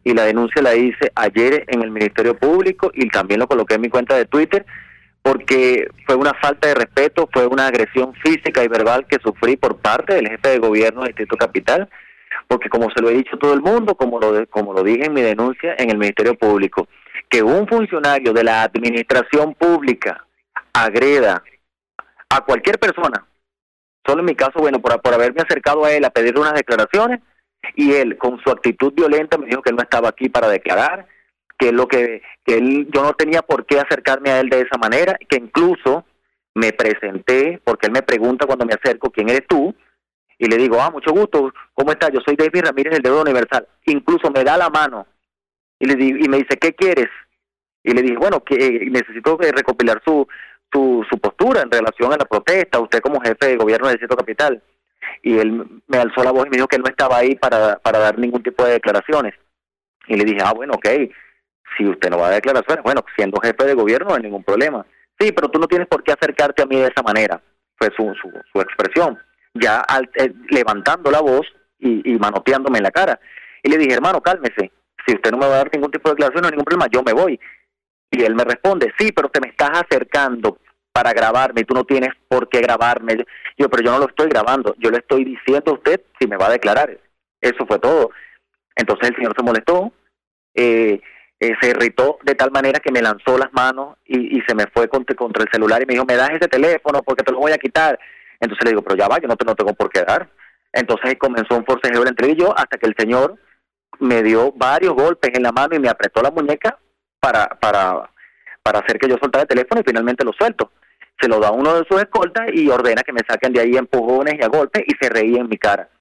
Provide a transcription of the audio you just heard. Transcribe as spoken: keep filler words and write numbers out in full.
y la denuncia la hice ayer en el Ministerio Público y también lo coloqué en mi cuenta de Twitter, porque fue una falta de respeto, fue una agresión física y verbal que sufrí por parte del jefe de gobierno del Distrito Capital, porque como se lo he dicho a todo el mundo, como lo de, como lo dije en mi denuncia en el Ministerio Público, que un funcionario de la administración pública agreda a cualquier persona, solo en mi caso, bueno, por, por haberme acercado a él a pedirle unas declaraciones, y él con su actitud violenta me dijo que él no estaba aquí para declarar, que lo que, que él, yo no tenía por qué acercarme a él de esa manera, que incluso me presenté, porque él me pregunta cuando me acerco, ¿quién eres tú? Y le digo, ah, mucho gusto, ¿cómo estás? Yo soy David Ramírez, el deudor universal. Incluso me da la mano y le digo, y me dice, ¿qué quieres? Y le dije, bueno, que necesito recopilar su, su, su postura en relación a la protesta, usted como jefe de gobierno del Distrito Capital. Y él me alzó la voz y me dijo que él no estaba ahí para, para dar ningún tipo de declaraciones. Y le dije, ah, bueno, ok, si usted no va a dar declaraciones, bueno, siendo jefe de gobierno no hay ningún problema. Sí, pero tú no tienes por qué acercarte a mí de esa manera, fue su, su, su expresión, ya al, eh, levantando la voz y, y manoteándome en la cara. Y le dije, hermano, cálmese, si usted no me va a dar ningún tipo de declaración, no hay ningún problema, yo me voy. Y él me responde, sí, pero te me estás acercando para grabarme y tú no tienes por qué grabarme. Yo, pero yo no lo estoy grabando, yo le estoy diciendo a usted si me va a declarar. Eso fue todo. Entonces el señor se molestó, eh, eh, se irritó de tal manera que me lanzó las manos y, y se me fue contra, contra el celular y me dijo, me das ese teléfono porque te lo voy a quitar. Entonces le digo, pero ya va, yo no, te, no tengo por qué dar. Entonces comenzó un forcejeo entre él y yo hasta que el señor me dio varios golpes en la mano y me apretó la muñeca para, para, para hacer que yo soltara el teléfono y finalmente lo suelto. Se lo da uno de sus escoltas y ordena que me saquen de ahí a empujones y a golpes y se reía en mi cara.